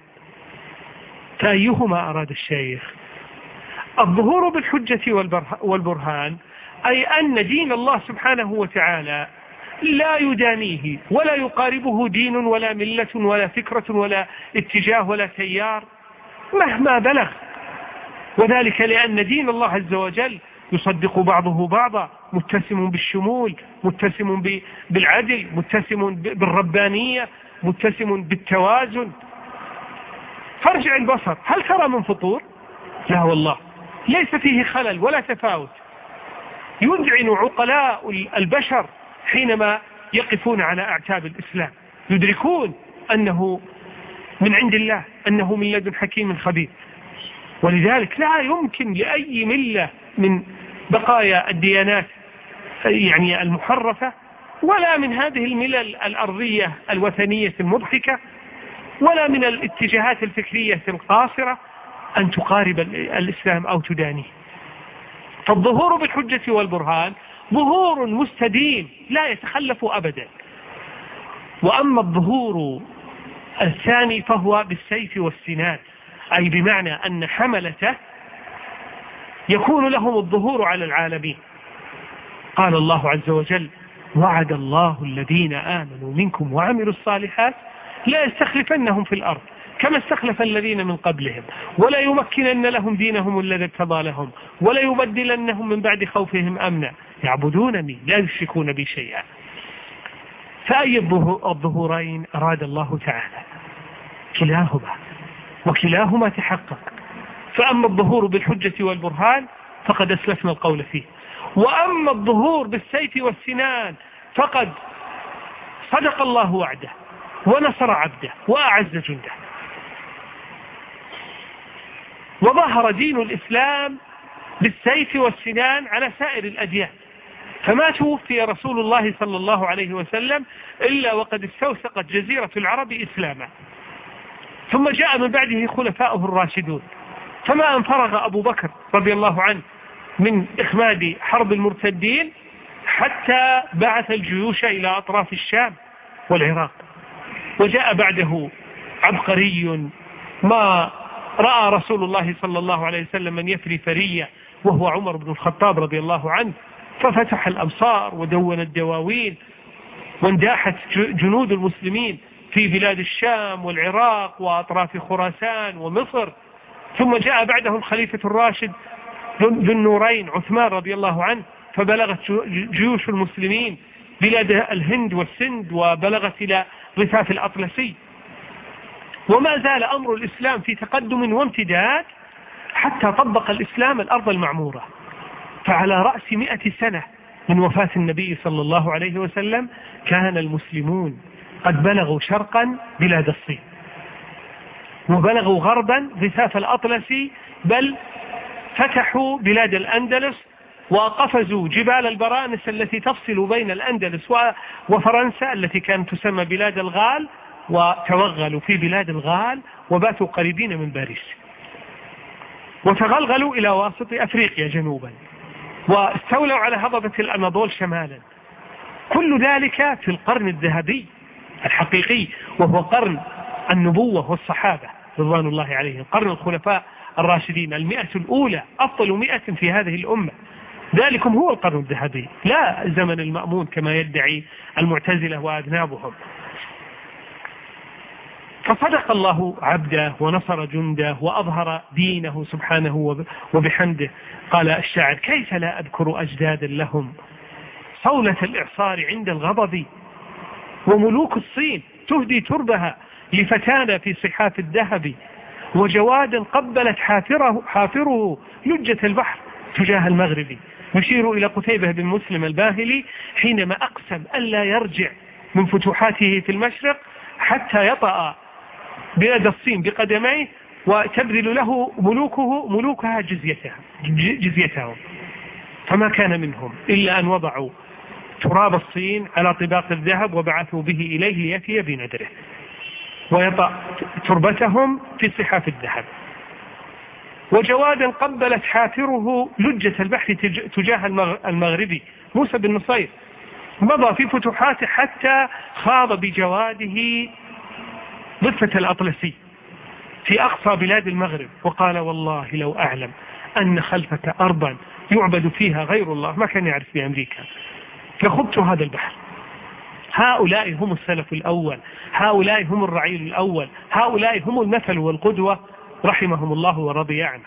فأيهما أراد الشيخ؟ الظهور بالحجة والبرهان أي أن دين الله سبحانه وتعالى لا يدانيه ولا يقاربه دين ولا ملة ولا فكرة ولا اتجاه ولا تيار مهما بلغ، وذلك لأن دين الله عز وجل يصدق بعضه بعضا، متسم بالشمول، متسم بالعدل، متسم بالربانية، متسم بالتوازن. فارجع البصر، هل ترى من فطور؟ لا والله، ليس فيه خلل ولا تفاوت. يذعن عقلاء البشر حينما يقفون على أعتاب الإسلام، يدركون أنه من عند الله، أنه من لدن حكيم خبير. ولذلك لا يمكن لأي ملة من بقايا الديانات يعني المحرفة، ولا من هذه الملل الأرضية الوثنية المضحكة، ولا من الاتجاهات الفكرية القاصرة أن تقارب الإسلام أو تدانيه. فالظهور بالحجة والبرهان ظهور مستديم لا يتخلف أبدا. وأما الظهور الثاني فهو بالسيف والسنان، أي بمعنى أن حملته يكون لهم الظهور على العالمين. قال الله عز وجل: وعد الله الذين آمنوا منكم وعملوا الصالحات لا يستخلفنهم في الأرض كما استخلف الذين من قبلهم ولا يمكنن لهم دينهم الذي ارتضى لهم ولا يبدلنهم من بعد خوفهم أمنا يعبدونني لا يشركون بي شيئا. فأي الظهورين أراد الله تعالى؟ كلاهما، وكلاهما تحقق. فأما الظهور بالحجة والبرهان فقد أسلفنا القول فيه، وأما الظهور بالسيف والسنان فقد صدق الله وعده ونصر عبده وأعز جنده، وظهر دين الإسلام بالسيف والسنان على سائر الأديان. فما توفي رسول الله صلى الله عليه وسلم إلا وقد استوثقت جزيرة العرب إسلاما، ثم جاء من بعده خلفاؤه الراشدون، فما أن فرغ أبو بكر رضي الله عنه من إخماد حرب المرتدين حتى بعث الجيوش إلى أطراف الشام والعراق، وجاء بعده عبقري ما رأى رسول الله صلى الله عليه وسلم من يفري فرية، وهو عمر بن الخطاب رضي الله عنه، ففتح الأمصار ودون الدواوين وانداحت جنود المسلمين في بلاد الشام والعراق وأطراف خراسان ومصر. ثم جاء بعده الخليفة الراشد ذو النورين عثمان رضي الله عنه، فبلغت جيوش المسلمين بلاد الهند والسند وبلغت إلى ضفاف الأطلسي، وما زال أمر الإسلام في تقدم وامتداد حتى طبق الإسلام الأرض المعمورة. فعلى رأس مئة سنة من وفاة النبي صلى الله عليه وسلم كان المسلمون قد بلغوا شرقا بلاد الصين، وبلغوا غربا ضفاف الأطلسي، بل فتحوا بلاد الأندلس وقفزوا جبال البرانس التي تفصل بين الأندلس وفرنسا التي كانت تسمى بلاد الغال، وتوغلوا في بلاد الغال وباتوا قريبين من باريس، وتغلغلوا إلى واسط أفريقيا جنوبا، واستولوا على هضبة الأناضول شمالا. كل ذلك في القرن الذهبي الحقيقي، وهو قرن النبوة والصحابة رضوان الله عليهم، قرن الخلفاء الراشدين، المئة الأولى، أفضل مئة في هذه الأمة. ذلكم هو القرن الذهبي، لا زمن المأمون كما يدعي المعتزلة وأذنابهم. فصدق الله عبده ونصر جنده وأظهر دينه سبحانه وبحمده. قال الشاعر: كيف لا أذكر أجدادا لهم صولة الإعصار عند الغضب، وملوك الصين تهدي تربها لفتانا في صحاف الذهب، وجوادا قبلت حافره, حافره لجة البحر تجاه المغرب. يشير إلى قتيبة بن مسلم الباهلي حينما أقسم ألا يرجع من فتوحاته في المشرق حتى يطأ بلاد الصين بقدميه وتبذل له ملوكه ملوكها جزيتها جزيتهم. فما كان منهم إلا أن وضعوا تراب الصين على طباق الذهب وبعثوا به إليه ليأتي بندره ويطأ تربتهم في صحاف الذهب. وجوادا قبلت حافره لجة البحر تجاه المغربي موسى بن نصير، مضى في فتوحاته حتى خاض بجواده ضفة الأطلسي في أقصى بلاد المغرب، وقال والله لو أعلم أن خلفك أرضا يعبد فيها غير الله ما كان يعرف في أمريكا لخضت هذا البحر. هؤلاء هم السلف الأول، هؤلاء هم الرعيل الأول، هؤلاء هم المثل والقدوة رحمهم الله ورضي عنهم.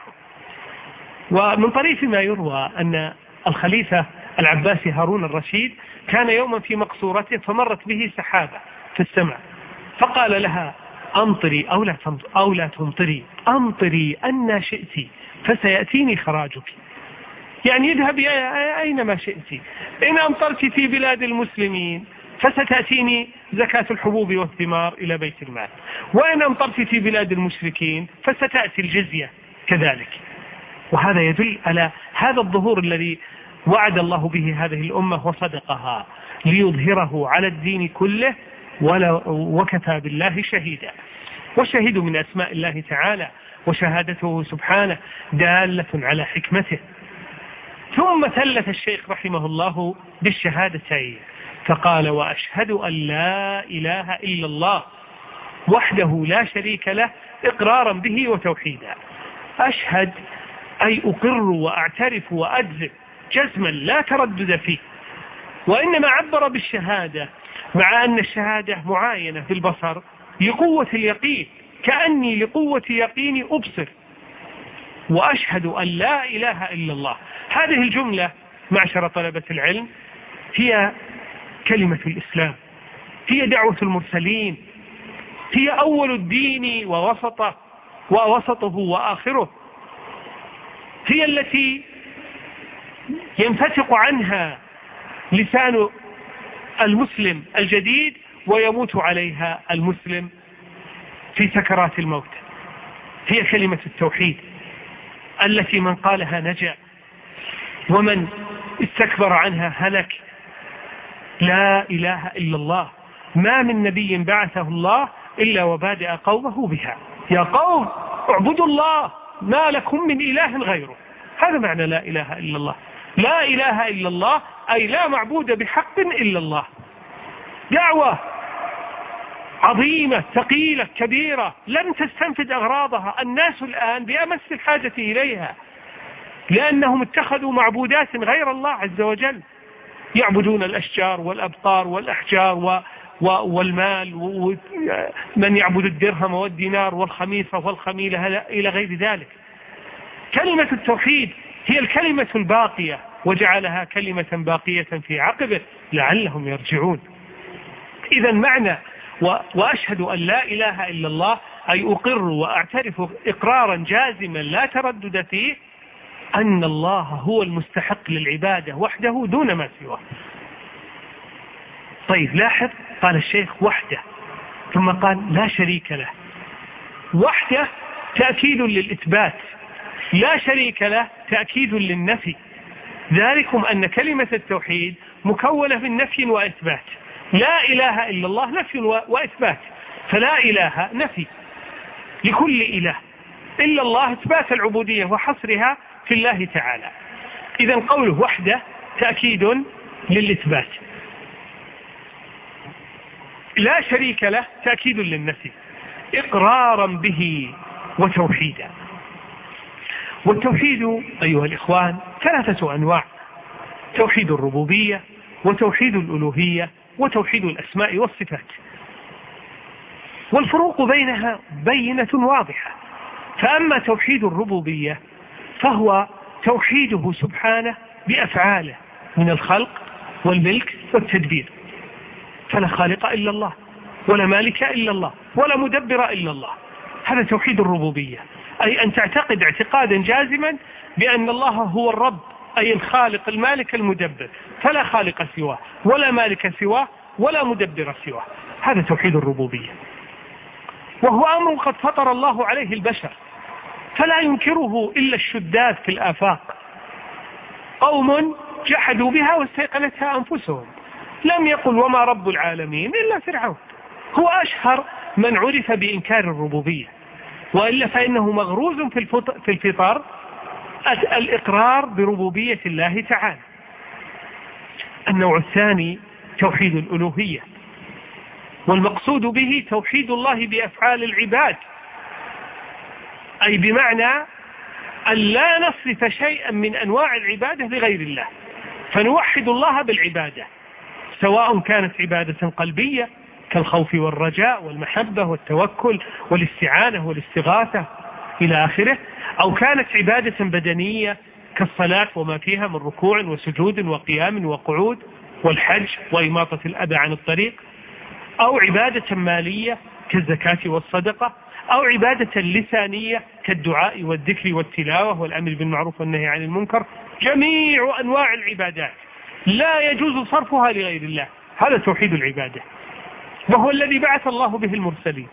ومن طريف ما يروى أن الخليفة العباسي هارون الرشيد كان يوما في مقصورته فمرت به سحابة في السماء فقال لها أمطري أو لا أو لا تمطري، أمطري أن شئت فسيأتيني خراجك، يعني اذهب أينما شئت، إن أمطرت في بلاد المسلمين فستأتيني زكاة الحبوب والثمار إلى بيت المال، وإن أمطرت في بلاد المشركين فستأتي الجزية كذلك. وهذا يدل على هذا الظهور الذي وعد الله به هذه الأمة وصدقها ليظهره على الدين كله وكفى بالله شهيدا. والشهيد من أسماء الله تعالى وشهادته سبحانه دالة على حكمته. ثم ثلث الشيخ رحمه الله بالشهادتين فقال وأشهد أن لا إله إلا الله وحده لا شريك له إقرارا به وتوحيدا. أشهد أي أقر وأعترف وأجزم جزما لا تردد فيه، وإنما عبر بالشهادة مع أن الشهادة معاينة في البصر لقوة اليقين، كأني لقوة يقيني أبصر. وأشهد أن لا إله إلا الله، هذه الجملة معشر طلبة العلم هي كلمة الإسلام، هي دعوة المرسلين، هي أول الدين ووسطه ووسطه وآخره، هي التي ينفتق عنها لسان المسلم الجديد ويموت عليها المسلم في سكرات الموت. هي كلمة التوحيد التي من قالها نجا ومن استكبر عنها هلك. لا إله إلا الله، ما من نبي بعثه الله إلا وبادأ قومه بها، يا قوم اعبدوا الله ما لكم من إله غيره. هذا معنى لا إله إلا الله. لا إله إلا الله أي لا معبود بحق إلا الله. دعوة عظيمة ثقيلة كبيرة لن تستنفد أغراضها، الناس الآن بأمس الحاجة إليها لأنهم اتخذوا معبودات غير الله عز وجل، يعبدون الأشجار والأبقار والأحجار و والمال، ومن يعبد الدرهم والدينار والخميصة والخميلة إلى غير ذلك. كلمة التوحيد هي الكلمة الباقية وجعلها كلمة باقية في عقبه لعلهم يرجعون. إذا معنى وأشهد أن لا إله إلا الله أي أقر وأعترف إقرارا جازما لا تردد فيه أن الله هو المستحق للعبادة وحده دون ما سواه. طيب لاحظ، قال الشيخ وحده ثم قال لا شريك له. وحده تأكيد للإثبات، لا شريك له تأكيد للنفي. ذلكم أن كلمة التوحيد مكونة من نفي وإثبات. لا إله إلا الله نفي وإثبات، فلا إله نفي لكل إله إلا الله، إثبات العبودية وحصرها في الله تعالى. إذن قوله وحده تأكيد للإثبات، لا شريك له تأكيد للنفي، إقرارا به وتوحيدا. والتوحيد أيها الإخوان ثلاثة أنواع: توحيد الربوبية وتوحيد الألوهية وتوحيد الأسماء والصفات، والفروق بينها بينة واضحة. فأما توحيد الربوبية فهو توحيده سبحانه بأفعاله من الخلق والملك والتدبير، فلا خالق إلا الله ولا مالك إلا الله ولا مدبر إلا الله. هذا توحيد الربوبية، أي أن تعتقد اعتقادا جازما بأن الله هو الرب، أي الخالق المالك المدبر، فلا خالق سواه ولا مالك سواه ولا مدبر سواه. هذا توحيد الربوبية، وهو أمر قد فطر الله عليه البشر، فلا ينكره إلا الشداد في الآفاق. قوم جحدوا بها واستيقنتها أنفسهم. لم يقل وما رب العالمين إلا فرعون، هو أشهر من عرف بإنكار الربوبية، وإلا فإنه مغروز في الفطر الإقرار بربوبية الله تعالى. النوع الثاني توحيد الألوهية، والمقصود به توحيد الله بأفعال العباد، أي بمعنى أن لا نصرف شيئا من أنواع العبادة لغير الله، فنوحد الله بالعبادة، سواء كانت عبادة قلبية كالخوف والرجاء والمحبة والتوكل والاستعانة والاستغاثة إلى آخره، أو كانت عبادة بدنية كالصلاة وما فيها من ركوع وسجود وقيام وقعود والحج وإماطة الأذى عن الطريق، أو عبادة مالية كالزكاة والصدقة، أو عبادة لسانية كالدعاء والذكر والتلاوة والأمر بالمعروف والنهي عن المنكر. جميع أنواع العبادات لا يجوز صرفها لغير الله، هذا توحيد العبادة، وهو الذي بعث الله به المرسلين،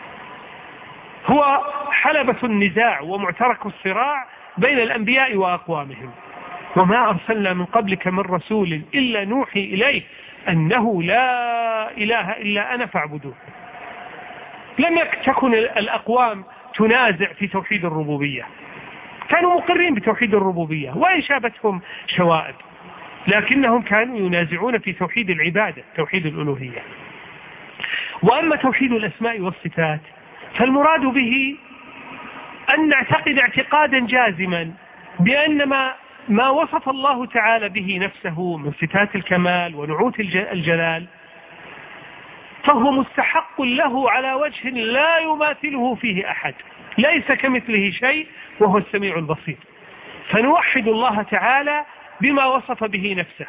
هو حلبة النزاع ومعترك الصراع بين الأنبياء وأقوامهم. وما أرسلنا من قبلك من رسول إلا نوحي إليه أنه لا إله إلا أنا فاعبدوه. لم تكن الأقوام تنازع في توحيد الربوبية، كانوا مقرين بتوحيد الربوبية وإن شابتهم شوائب، لكنهم كانوا ينازعون في توحيد العبادة، توحيد الألوهية. وأما توحيد الأسماء والصفات فالمراد به أن نعتقد اعتقادا جازما بأن ما, ما وصف الله تعالى به نفسه من صفات الكمال ونعوت الجلال فهو مستحق له على وجه لا يماثله فيه أحد، ليس كمثله شيء وهو السميع البصير. فنوحد الله تعالى بما وصف به نفسه،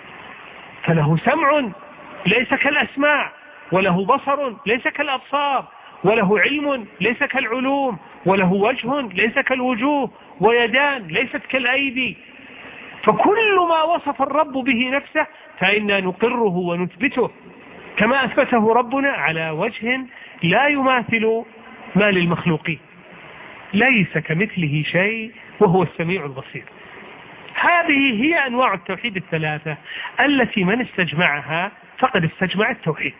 فله سمع ليس كالأسماع، وله بصر ليس كالأبصار، وله علم ليس كالعلوم، وله وجه ليس كالوجوه، ويدان ليست كالأيدي. فكل ما وصف الرب به نفسه فإنا نقره ونثبته كما أثبته ربنا على وجه لا يماثل ما للمخلوقين، ليس كمثله شيء وهو السميع البصير. هذه هي أنواع التوحيد الثلاثة التي من استجمعها فقد استجمع التوحيد،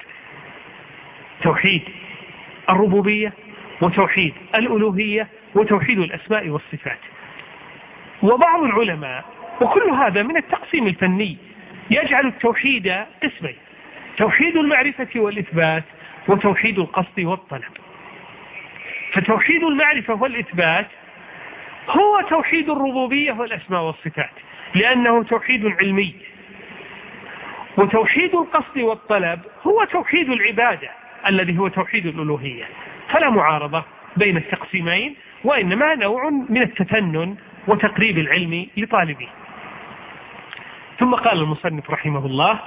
توحيد الربوبية وتوحيد الألوهية وتوحيد الأسماء والصفات. وبعض العلماء، وكل هذا من التقسيم الفني، يجعل التوحيد قسمين: توحيد المعرفة والإثبات وتوحيد القصد والطلب. فتوحيد المعرفة والإثبات هو توحيد الربوبية والأسماء والصفات لأنه توحيد علمي، وتوحيد القصد والطلب هو توحيد العبادة الذي هو توحيد الألوهية. فلا معارضة بين التقسيمين، وإنما نوع من التفنن وتقريب العلم لطالبه. ثم قال المصنف رحمه الله: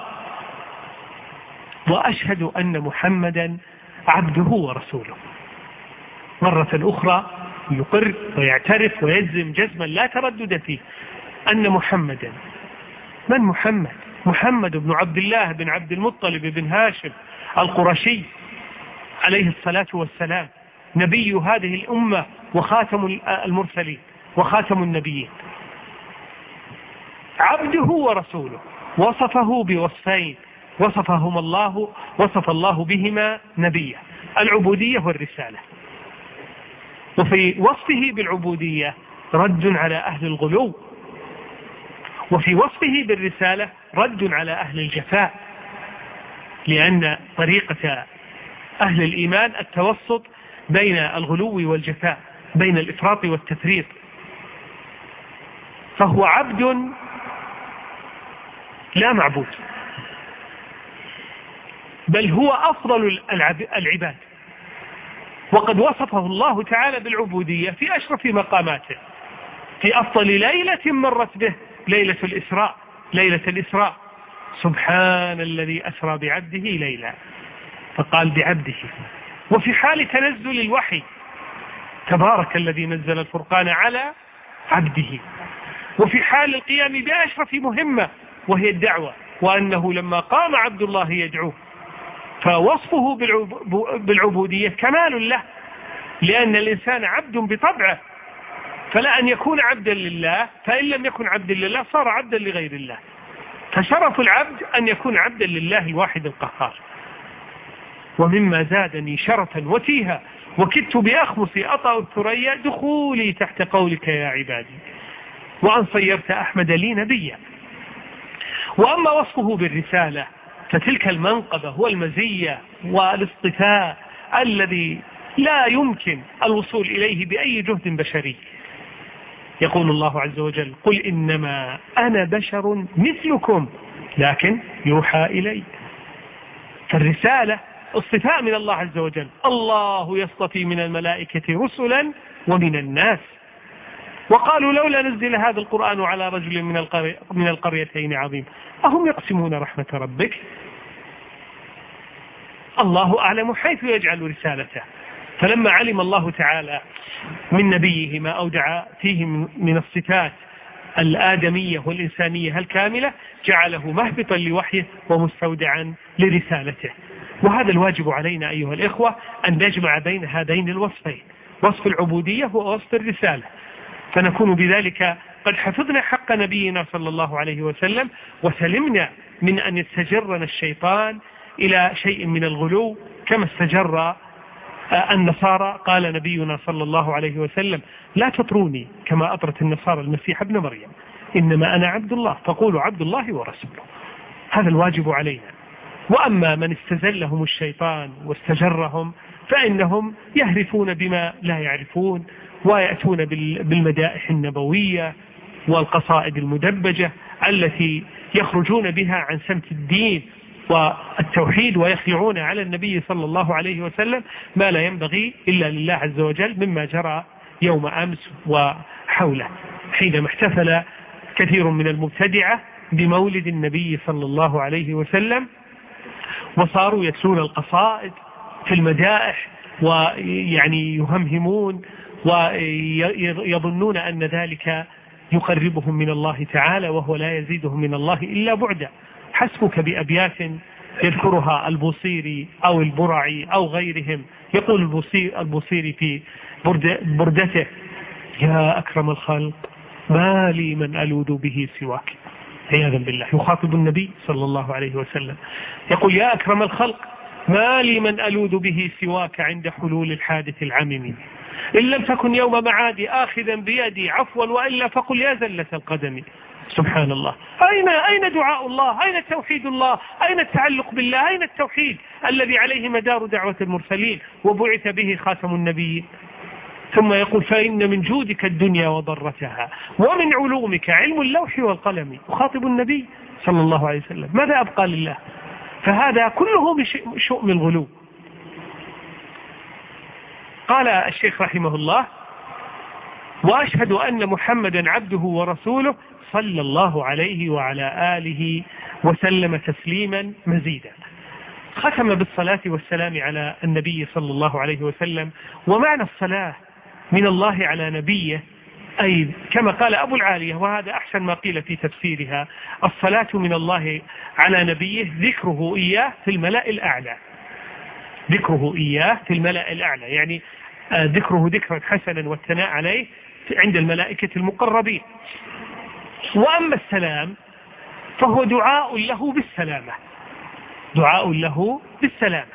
وأشهد أن محمدا عبده ورسوله. مرة أخرى يقر ويعترف ويجزم جزما لا تردد فيه أن محمدا، من محمد؟ محمد بن عبد الله بن عبد المطلب بن هاشم القرشي عليه الصلاة والسلام، نبي هذه الأمة وخاتم المرسلين وخاتم النبيين، عبده ورسوله. وصفه بوصفين وصفهما الله وصف الله بهما نبيه: العبودية والرسالة. وفي وصفه بالعبودية رد على أهل الغلو، وفي وصفه بالرسالة رد على أهل الجفاء، لأن طريقة أهل الإيمان التوسط بين الغلو والجفاء، بين الإفراط والتفريط. فهو عبد لا معبود، بل هو أفضل العباد، وقد وصفه الله تعالى بالعبودية في أشرف مقاماته، في أفضل ليلة مرت به، ليلة الإسراء ليلة الإسراء سبحان الذي أسرى بعبده ليلا، فقال بعبده. وفي حال تنزل الوحي تبارك الذي نزل الفرقان على عبده. وفي حال القيام بأشرف مهمة وهي الدعوة وأنه لما قام عبد الله يدعوه فوصفه بالعبودية كمال له، لأن الإنسان عبد بطبعه، فلا أن يكون عبدا لله، فإن لم يكن عبدا لله صار عبدا لغير الله. فشرف العبد أن يكون عبدا لله الواحد القهار. ومما زادني شرفا وتيها وكدت بأخمصي أطأ الثريا دخولي تحت قولك يا عبادي، وأن صيرت أحمد لي نبيا. وأما وصفه بالرسالة فتلك المنقبة والمزية والاصطفاء الذي لا يمكن الوصول إليه بأي جهد بشري. يقول الله عز وجل: قل إنما أنا بشر مثلكم لكن يوحى إلي. فالرسالة اصطفاء من الله عز وجل. الله يصطفي من الملائكة رسلا ومن الناس. وقالوا لولا نزل هذا القرآن على رجل من القري من القريتين عظيم أهم يقسمون رحمة ربك. الله أعلم حيث يجعل رسالته. فلما علم الله تعالى من نبيه ما أودع فيه من الصفات الآدمية والإنسانية الكاملة جعله مهبطا لوحيه ومستودعا لرسالته. وهذا الواجب علينا أيها الإخوة أن نجمع بين هذين الوصفين، وصف العبودية ووصف الرسالة، فنكون بذلك قد حفظنا حق نبينا صلى الله عليه وسلم وسلمنا من أن يستجرنا الشيطان إلى شيء من الغلو كما استجر النصارى. قال نبينا صلى الله عليه وسلم: لا تطروني كما أطرت النصارى المسيح ابن مريم، إنما أنا عبد الله فقولوا عبد الله ورسوله. هذا الواجب علينا. وأما من استزلهم الشيطان واستجرهم فإنهم يهرفون بما لا يعرفون ويأتون بالمدائح النبوية والقصائد المدبجة التي يخرجون بها عن سمت الدين والتوحيد ويخلعون على النبي صلى الله عليه وسلم ما لا ينبغي إلا لله عز وجل، مما جرى يوم أمس وحوله حينما احتفل كثير من المبتدعة بمولد النبي صلى الله عليه وسلم وصاروا يتلون القصائد في المدائح ويعني يهمهمون ويظنون أن ذلك يقربهم من الله تعالى وهو لا يزيدهم من الله إلا بعدا. حسبك بأبيات يذكرها البوصيري أو البرعي أو غيرهم. يقول البوصيري, البوصيري في بردته: يا أكرم الخلق ما لي من ألوذ به سواك. عياذا بالله يخاطب النبي صلى الله عليه وسلم يقول: يا أكرم الخلق ما لي من ألوذ به سواك عند حلول الحادث العمم، إن لم تكن يوم معادي آخذا بيدي عفوا وإلا فقل يا زلة القدم. سبحان الله. أين أين دعاء الله؟ أين توحيد الله؟ أين التعلق بالله؟ أين التوحيد الذي عليه مدار دعوة المرسلين وبعث به خاتم النبيين؟ ثم يقول: فإن من جودك الدنيا وضرتها ومن علومك علم اللوح والقلم. يخاطب النبي صلى الله عليه وسلم، ماذا أبقى لله؟ فهذا كله بشؤم الغلو. قال الشيخ رحمه الله: وأشهد أن محمدا عبده ورسوله صلى الله عليه وعلى آله وسلم تسليما مزيدا. ختم بالصلاة والسلام على النبي صلى الله عليه وسلم. ومعنى الصلاة من الله على نبيه أي كما قال أبو العالية، وهذا أحسن ما قيل في تفسيرها: الصلاة من الله على نبيه ذكره إياه في الملأ الأعلى. ذكره إياه في الملأ الأعلى يعني ذكره ذكرا حسنا والثناء عليه عند الملائكة المقربين. وأما السلام فهو دعاء له بالسلامة، دعاء له بالسلامة.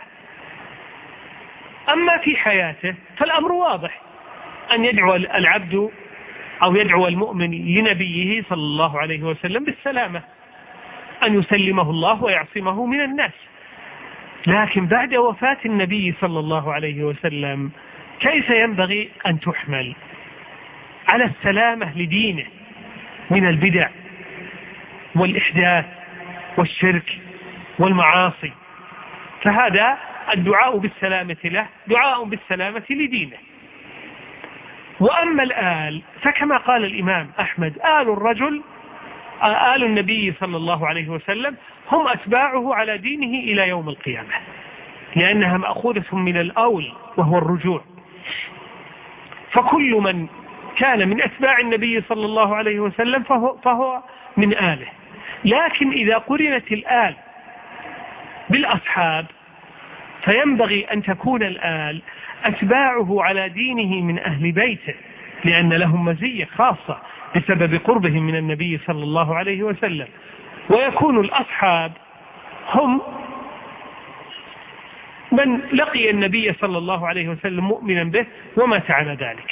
أما في حياته فالأمر واضح، أن يدعو العبد أو يدعو المؤمن لنبيه صلى الله عليه وسلم بالسلامة، أن يسلمه الله ويعصمه من الناس. لكن بعد وفاة النبي صلى الله عليه وسلم كيف ينبغي أن تحمل على السلامة لدينه من البدع والإحداث والشرك والمعاصي؟ فهذا الدعاء بالسلامة له دعاء بالسلامة لدينه. وأما الآل فكما قال الإمام أحمد: آل الرجل آل النبي صلى الله عليه وسلم هم أتباعه على دينه إلى يوم القيامة، لأنها مأخوذة من الأول وهو الرجوع. فكل من كان من أتباع النبي صلى الله عليه وسلم فهو, فهو من آله. لكن إذا قرنت الآل بالأصحاب فينبغي أن تكون الآل أتباعه على دينه من أهل بيته، لأن لهم مزية خاصة بسبب قربهم من النبي صلى الله عليه وسلم، ويكون الأصحاب هم من لقي النبي صلى الله عليه وسلم مؤمنا به ومات على ذلك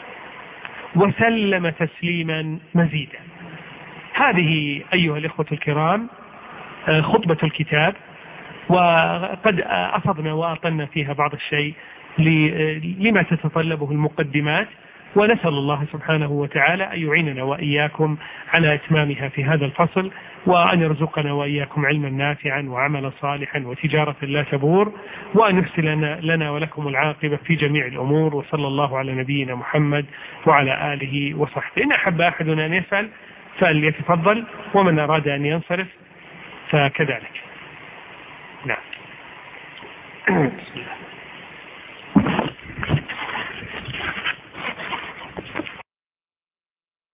وسلم تسليما مزيدا. هذه أيها الإخوة الكرام خطبة الكتاب، وقد أفضنا وأطلنا فيها بعض الشيء لما تتطلبه المقدمات، ونسأل الله سبحانه وتعالى أن يعيننا وإياكم على إتمامها في هذا الفصل، وأن يرزقنا وإياكم علما نافعا وعملا صالحا وتجارة لا تبور، وأن يحسن لنا ولكم العاقبة في جميع الأمور. وصلى الله على نبينا محمد وعلى آله وصحبه. إن أحب أحدنا أن يسأل فليتفضل، ومن أراد أن ينصرف فكذلك. نعم. بسم الله.